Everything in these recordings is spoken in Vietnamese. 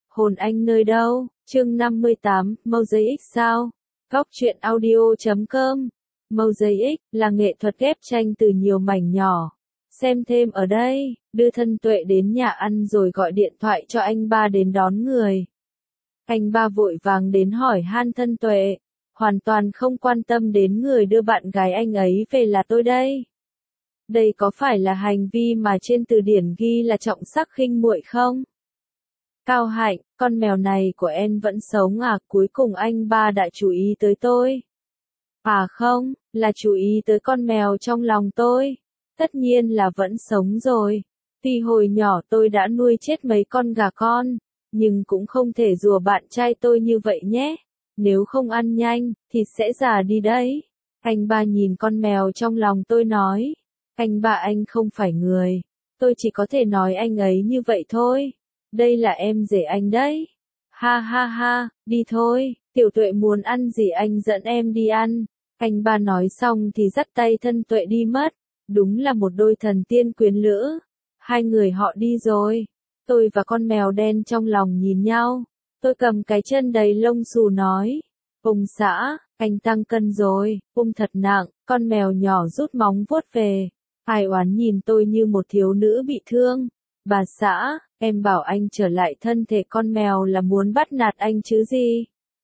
Hồn anh nơi đâu? Chương 58, Mosaic sao? Góc truyện audio.com. Mosaic là nghệ thuật ghép tranh từ nhiều mảnh nhỏ. Xem thêm ở đây, đưa thân Tuệ đến nhà ăn rồi gọi điện thoại cho anh ba đến đón người. Anh ba vội vàng đến hỏi han thân Tuệ, hoàn toàn không quan tâm đến người đưa bạn gái anh ấy về là tôi đây. Đây có phải là hành vi mà trên từ điển ghi là trọng sắc khinh muội không? Cao Hạnh, con mèo này của em vẫn sống à? Cuối cùng anh ba đã chú ý tới tôi. À không, là chú ý tới con mèo trong lòng tôi. Tất nhiên là vẫn sống rồi. Tuy hồi nhỏ tôi đã nuôi chết mấy con gà con, nhưng cũng không thể rủa bạn trai tôi như vậy nhé. Nếu không ăn nhanh, thì sẽ già đi đấy. Anh ba nhìn con mèo trong lòng tôi nói. Anh ba anh không phải người. Tôi chỉ có thể nói anh ấy như vậy thôi. Đây là em rể anh đấy. Ha ha ha, đi thôi, Tiểu Tuệ muốn ăn gì anh dẫn em đi ăn. Anh ba nói xong thì dắt tay thân Tuệ đi mất. Đúng là một đôi thần tiên quyến lữ. Hai người họ đi rồi. Tôi và con mèo đen trong lòng nhìn nhau. Tôi cầm cái chân đầy lông xù nói. Ông xã, anh tăng cân rồi, thật nặng. Con mèo nhỏ rút móng vuốt về. Ai oán nhìn tôi như một thiếu nữ bị thương. Bà xã, em bảo anh trở lại thân thể con mèo là muốn bắt nạt anh chứ gì?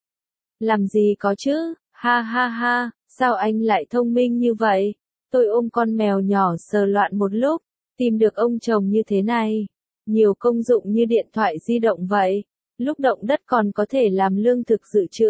Làm gì có chứ, ha ha ha, sao anh lại thông minh như vậy? Tôi ôm con mèo nhỏ sờ loạn một lúc, tìm được ông chồng như thế này. Nhiều công dụng như điện thoại di động vậy. Lúc động đất còn có thể làm lương thực dự trữ.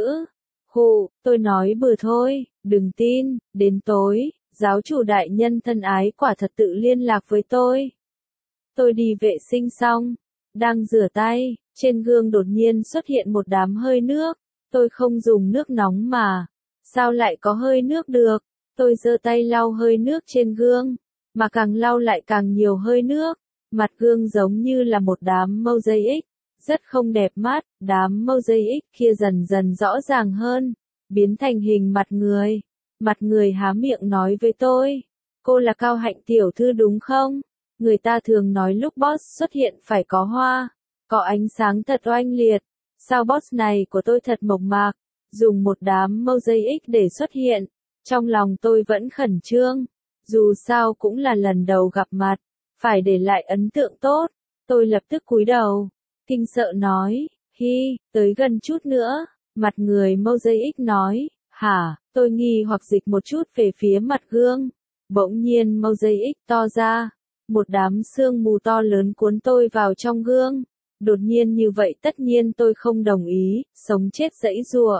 Hù, tôi nói bừa thôi, đừng tin, đến tối, giáo chủ đại nhân thân ái quả thật tự liên lạc với tôi. Tôi đi vệ sinh xong, đang rửa tay, trên gương đột nhiên xuất hiện một đám hơi nước. Tôi không dùng nước nóng mà, sao lại có hơi nước được? Tôi giơ tay lau hơi nước trên gương, mà càng lau lại càng nhiều hơi nước. Mặt gương giống như là một đám mosaic, rất không đẹp mắt. Đám mosaic kia dần dần rõ ràng hơn, biến thành hình mặt người. Mặt người há miệng nói với tôi, cô là Cao Hạnh tiểu thư đúng không? Người ta thường nói lúc boss xuất hiện phải có hoa, có ánh sáng thật oanh liệt. Sao boss này của tôi thật mộc mạc, dùng một đám mosaic để xuất hiện. Trong lòng tôi vẫn khẩn trương, dù sao cũng là lần đầu gặp mặt, phải để lại ấn tượng tốt. Tôi lập tức cúi đầu, kinh sợ nói, hi, tới gần chút nữa. Mặt người mosaic nói, hả? Tôi nghi hoặc dịch một chút về phía mặt gương. Bỗng nhiên mosaic to ra. Một đám sương mù to lớn cuốn tôi vào trong gương. Đột nhiên như vậy tất nhiên tôi không đồng ý, sống chết giãy giụa.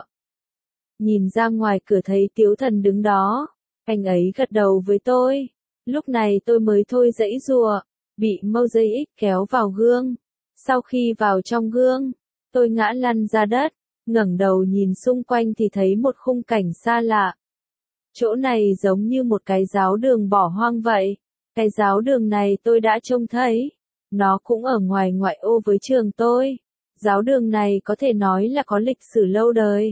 Nhìn ra ngoài cửa thấy Tiếu Thần đứng đó. Anh ấy gật đầu với tôi. Lúc này tôi mới thôi giãy giụa, bị mosaic kéo vào gương. Sau khi vào trong gương, tôi ngã lăn ra đất, ngẩng đầu nhìn xung quanh thì thấy một khung cảnh xa lạ. Chỗ này giống như một cái giáo đường bỏ hoang vậy. Cái giáo đường này tôi đã trông thấy. Nó cũng ở ngoài ngoại ô với trường tôi. Giáo đường này có thể nói là có lịch sử lâu đời.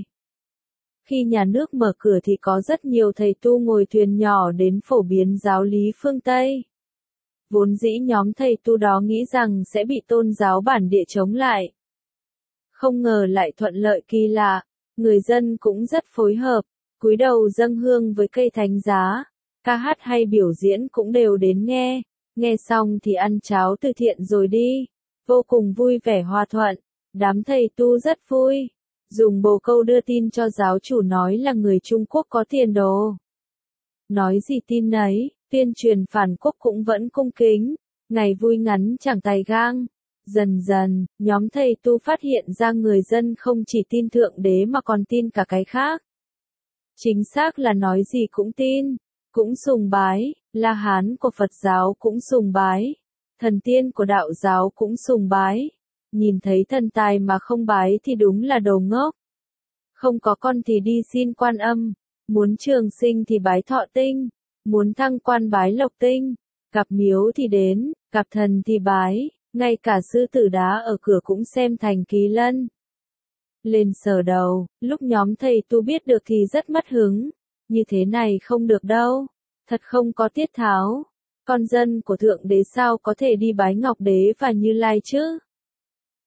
Khi nhà nước mở cửa thì có rất nhiều thầy tu ngồi thuyền nhỏ đến phổ biến giáo lý phương Tây. Vốn dĩ nhóm thầy tu đó nghĩ rằng sẽ bị tôn giáo bản địa chống lại. Không ngờ lại thuận lợi kỳ lạ. Người dân cũng rất phối hợp, cúi đầu dâng hương với cây thánh giá. Ca hát hay biểu diễn cũng đều đến nghe. Nghe xong thì ăn cháo từ thiện rồi đi. Vô cùng vui vẻ hòa thuận. Đám thầy tu rất vui. Dùng bồ câu đưa tin cho giáo chủ nói là người Trung Quốc có tiền đồ. Nói gì tin nấy, tuyên truyền phản quốc cũng vẫn cung kính. Ngày vui ngắn chẳng tài gang. Dần dần, nhóm thầy tu phát hiện ra người dân không chỉ tin Thượng Đế mà còn tin cả cái khác. Chính xác là nói gì cũng tin. Cũng sùng bái, La Hán của Phật giáo cũng sùng bái, thần tiên của đạo giáo cũng sùng bái. Nhìn thấy thần tài mà không bái thì đúng là đồ ngốc. Không có con thì đi xin Quan Âm, muốn trường sinh thì bái Thọ Tinh, muốn thăng quan bái Lộc Tinh, gặp miếu thì đến, gặp thần thì bái, ngay cả sư tử đá ở cửa cũng xem thành kỳ lân. Lên sờ đầu, lúc nhóm thầy tu biết được thì rất mất hứng. Như thế này không được đâu. Thật không có tiết tháo. Con dân của Thượng Đế sao có thể đi bái Ngọc Đế và Như Lai chứ?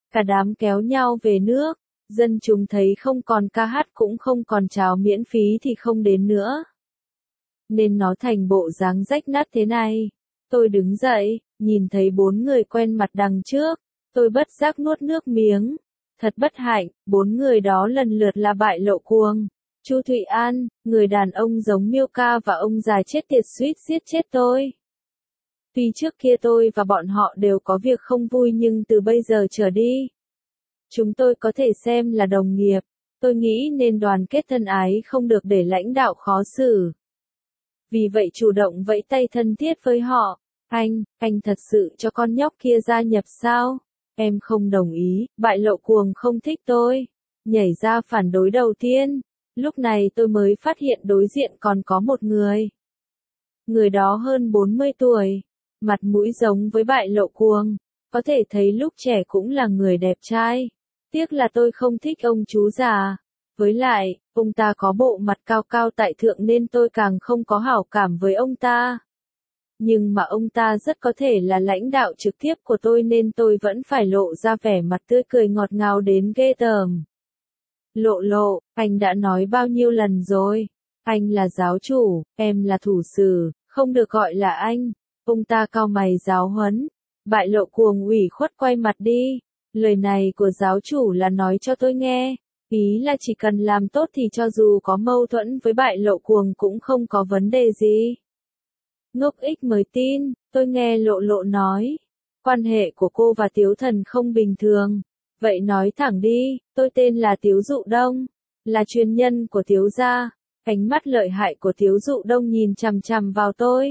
Cả đám kéo nhau về nước, dân chúng thấy không còn ca hát cũng không còn cháo miễn phí thì không đến nữa. Nên nó thành bộ dáng rách nát thế này. Tôi đứng dậy, nhìn thấy 4 người quen mặt đằng trước, tôi bất giác nuốt nước miếng. Thật bất hạnh, 4 người đó lần lượt là Bại Lộ Cuồng, Chu Thụy An, người đàn ông giống Miêu Ca và ông già chết tiệt suýt giết chết tôi. Tuy trước kia tôi và bọn họ đều có việc không vui nhưng từ bây giờ trở đi, chúng tôi có thể xem là đồng nghiệp. Tôi nghĩ nên đoàn kết thân ái không được để lãnh đạo khó xử. Vì vậy chủ động vẫy tay thân thiết với họ. Anh thật sự cho con nhóc kia gia nhập sao? Em không đồng ý, Bại Lộ Cuồng không thích tôi. Nhảy ra phản đối đầu tiên. Lúc này tôi mới phát hiện đối diện còn có một người. Người đó hơn 40 tuổi. Mặt mũi giống với Bại Lộ Cuồng. Có thể thấy lúc trẻ cũng là người đẹp trai. Tiếc là tôi không thích ông chú già. Với lại, ông ta có bộ mặt cao cao tại thượng nên tôi càng không có hảo cảm với ông ta. Nhưng mà ông ta rất có thể là lãnh đạo trực tiếp của tôi nên tôi vẫn phải lộ ra vẻ mặt tươi cười ngọt ngào đến ghê tởm. Lộ, anh đã nói bao nhiêu lần rồi. Anh là giáo chủ, em là thủ sử, không được gọi là anh. Ông ta cau mày giáo huấn. Bại Lộ Cuồng ủy khuất quay mặt đi. Lời này của giáo chủ là nói cho tôi nghe. Ý là chỉ cần làm tốt thì cho dù có mâu thuẫn với Bại Lộ Cuồng cũng không có vấn đề gì. Ngốc ích mới tin, tôi nghe Lộ nói. Quan hệ của cô và Tiếu Thần không bình thường. Vậy nói thẳng đi, tôi tên là Tiếu Dụ Đông, là truyền nhân của Tiếu gia. Ánh mắt lợi hại của Tiếu Dụ Đông nhìn chằm chằm vào tôi.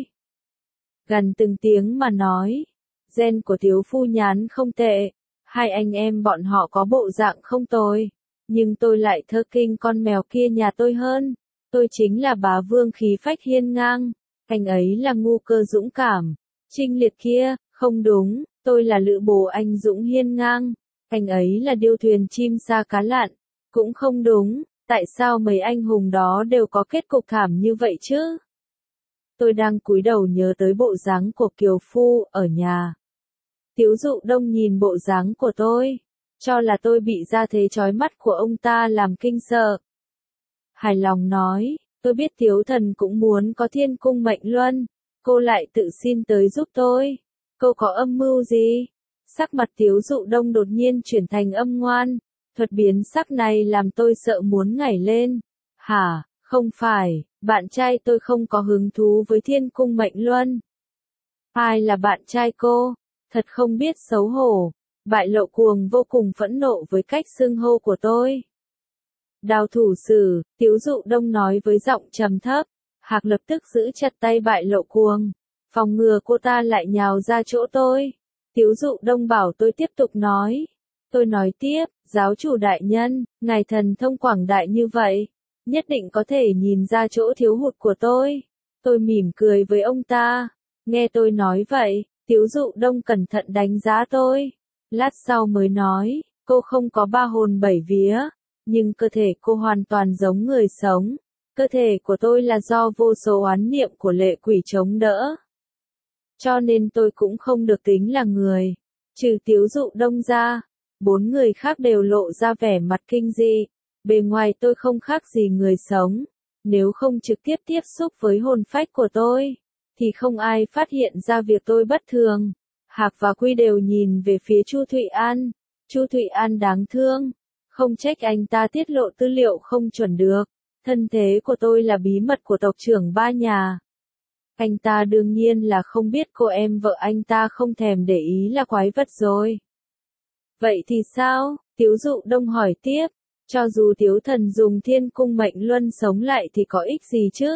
Gần từng tiếng mà nói, gen của Tiếu phu nhán không tệ, hai anh em bọn họ có bộ dạng không tồi, nhưng tôi lại thơ kinh con mèo kia nhà tôi hơn. Tôi chính là bá vương khí phách hiên ngang, anh ấy là ngu cơ dũng cảm. Trinh Liệt kia, không đúng, tôi là lữ bố anh dũng hiên ngang, anh ấy là điêu thuyền chim sa cá lặn, cũng không đúng. Tại sao mấy anh hùng đó đều có kết cục thảm như vậy chứ? Tôi đang cúi đầu nhớ tới bộ dáng của Kiều Phu ở nhà. Tiếu Dụ Đông nhìn bộ dáng của tôi, cho là tôi bị gia thế chói mắt của ông ta làm kinh sợ. Hài lòng nói, tôi biết Tiếu Thần cũng muốn có thiên cung mệnh luân, cô lại tự xin tới giúp tôi. Cô có âm mưu gì? Sắc mặt Tiếu Dụ Đông đột nhiên chuyển thành âm ngoan. Thuật biến sắc này làm tôi sợ muốn nhảy lên. Hả, không phải, bạn trai tôi không có hứng thú với thiên cung mệnh luân. Ai là bạn trai cô? Thật không biết xấu hổ. Bại Lộ Cuồng vô cùng phẫn nộ với cách xưng hô của tôi. Đào thủ sử, Tiếu Dụ Đông nói với giọng trầm thấp. Hạc lập tức giữ chặt tay Bại Lộ Cuồng, phòng ngừa cô ta lại nhào ra chỗ tôi. Tiếu Dụ Đông bảo tôi tiếp tục nói. Tôi nói tiếp, giáo chủ đại nhân, ngài thần thông quảng đại như vậy, nhất định có thể nhìn ra chỗ thiếu hụt của tôi. Tôi mỉm cười với ông ta. Nghe tôi nói vậy, Tiếu Dụ Đông cẩn thận đánh giá tôi. Lát sau mới nói, cô không có ba hồn bảy vía, nhưng cơ thể cô hoàn toàn giống người sống. Cơ thể của tôi là do vô số oán niệm của lệ quỷ chống đỡ. Cho nên tôi cũng không được tính là người. Trừ Tiếu Dụ Đông ra, 4 người khác đều lộ ra vẻ mặt kinh dị. Bề ngoài tôi không khác gì người sống. Nếu không trực tiếp tiếp xúc với hồn phách của tôi, thì không ai phát hiện ra việc tôi bất thường. Hạc và Quy đều nhìn về phía Chu Thụy An. Chu Thụy An đáng thương. Không trách anh ta tiết lộ tư liệu không chuẩn được. Thân thế của tôi là bí mật của tộc trưởng ba nhà. Anh ta đương nhiên là không biết cô em vợ anh ta không thèm để ý là quái vật rồi. Vậy thì sao? Tiếu Dụ Đông hỏi tiếp. Cho dù Tiếu Thần dùng thiên cung mệnh luân sống lại thì có ích gì chứ?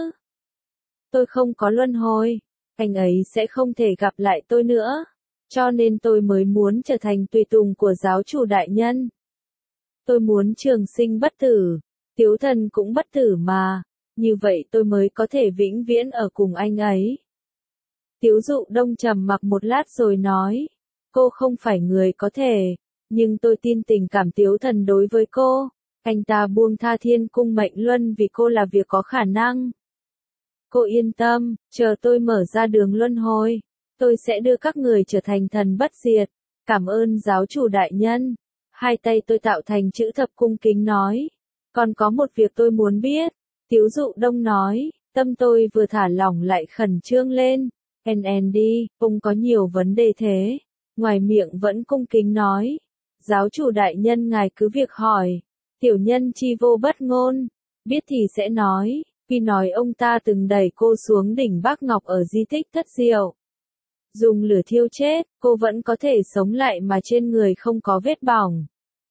Tôi không có luân hồi. Anh ấy sẽ không thể gặp lại tôi nữa. Cho nên tôi mới muốn trở thành tùy tùng của giáo chủ đại nhân. Tôi muốn trường sinh bất tử. Tiếu Thần cũng bất tử mà. Như vậy tôi mới có thể vĩnh viễn ở cùng anh ấy. Tiếu Dụ Đông trầm mặc một lát rồi nói. Cô không phải người có thể. Nhưng tôi tin tình cảm Tiếu Thần đối với cô. Anh ta buông tha thiên cung mệnh luân vì cô là việc có khả năng. Cô yên tâm, chờ tôi mở ra đường luân hồi. Tôi sẽ đưa các người trở thành thần bất diệt. Cảm ơn giáo chủ đại nhân. Hai tay tôi tạo thành chữ thập cung kính nói. Còn có một việc tôi muốn biết. Tiếu Dụ Đông nói, tâm tôi vừa thả lỏng lại khẩn trương lên. NND, ông có nhiều vấn đề thế. Ngoài miệng vẫn cung kính nói. Giáo chủ đại nhân ngài cứ việc hỏi. Tiểu nhân chi vô bất ngôn. Biết thì sẽ nói. Vì nói ông ta từng đẩy cô xuống đỉnh Bắc Ngọc ở di tích Thất Diệu. Dùng lửa thiêu chết, cô vẫn có thể sống lại mà trên người không có vết bỏng.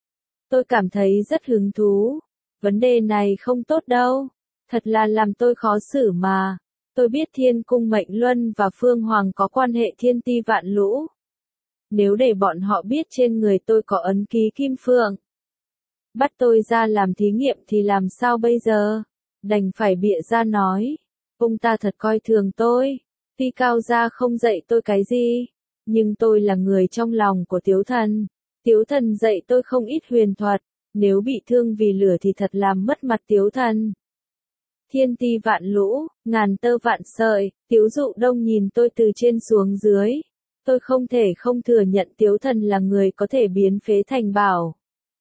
Tôi cảm thấy rất hứng thú. Vấn đề này không tốt đâu. Thật là làm tôi khó xử mà. Tôi biết Thiên Cung Mệnh Luân và Phương Hoàng có quan hệ thiên ti vạn lũ. Nếu để bọn họ biết trên người tôi có ấn ký kim phượng, bắt tôi ra làm thí nghiệm thì làm sao bây giờ? Đành phải bịa ra nói. Ông ta thật coi thường tôi. Tuy Cao gia không dạy tôi cái gì, nhưng tôi là người trong lòng của Tiếu Thần. Tiếu Thần dạy tôi không ít huyền thuật. Nếu bị thương vì lửa thì thật làm mất mặt Tiếu Thần. Thiên ti vạn lũ, ngàn tơ vạn sợi, Tiếu Dụ Đông nhìn tôi từ trên xuống dưới. Tôi không thể không thừa nhận Tiếu Thần là người có thể biến phế thành bảo.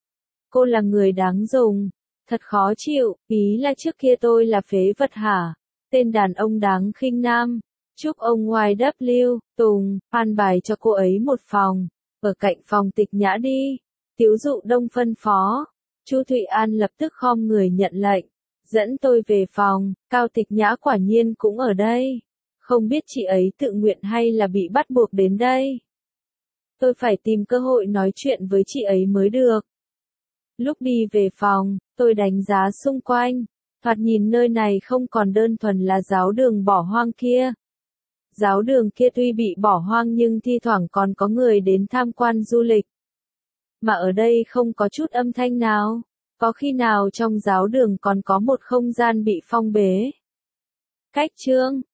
Cô là người đáng dùng. Thật khó chịu, ý là trước kia tôi là phế vật hả? Tên đàn ông đáng khinh nam. Chúc ông YW, Tùng, an bài cho cô ấy một phòng. Ở cạnh phòng Tịch Nhã đi. Tiếu Dụ Đông phân phó. Chu Thụy An lập tức khom người nhận lệnh. Dẫn tôi về phòng, Cao Tịch Nhã quả nhiên cũng ở đây. Không biết chị ấy tự nguyện hay là bị bắt buộc đến đây. Tôi phải tìm cơ hội nói chuyện với chị ấy mới được. Lúc đi về phòng, tôi đánh giá xung quanh. Thoạt nhìn nơi này không còn đơn thuần là giáo đường bỏ hoang kia. Giáo đường kia tuy bị bỏ hoang nhưng thi thoảng còn có người đến tham quan du lịch. Mà ở đây không có chút âm thanh nào. Có khi nào trong giáo đường còn có một không gian bị phong bế? Cách chương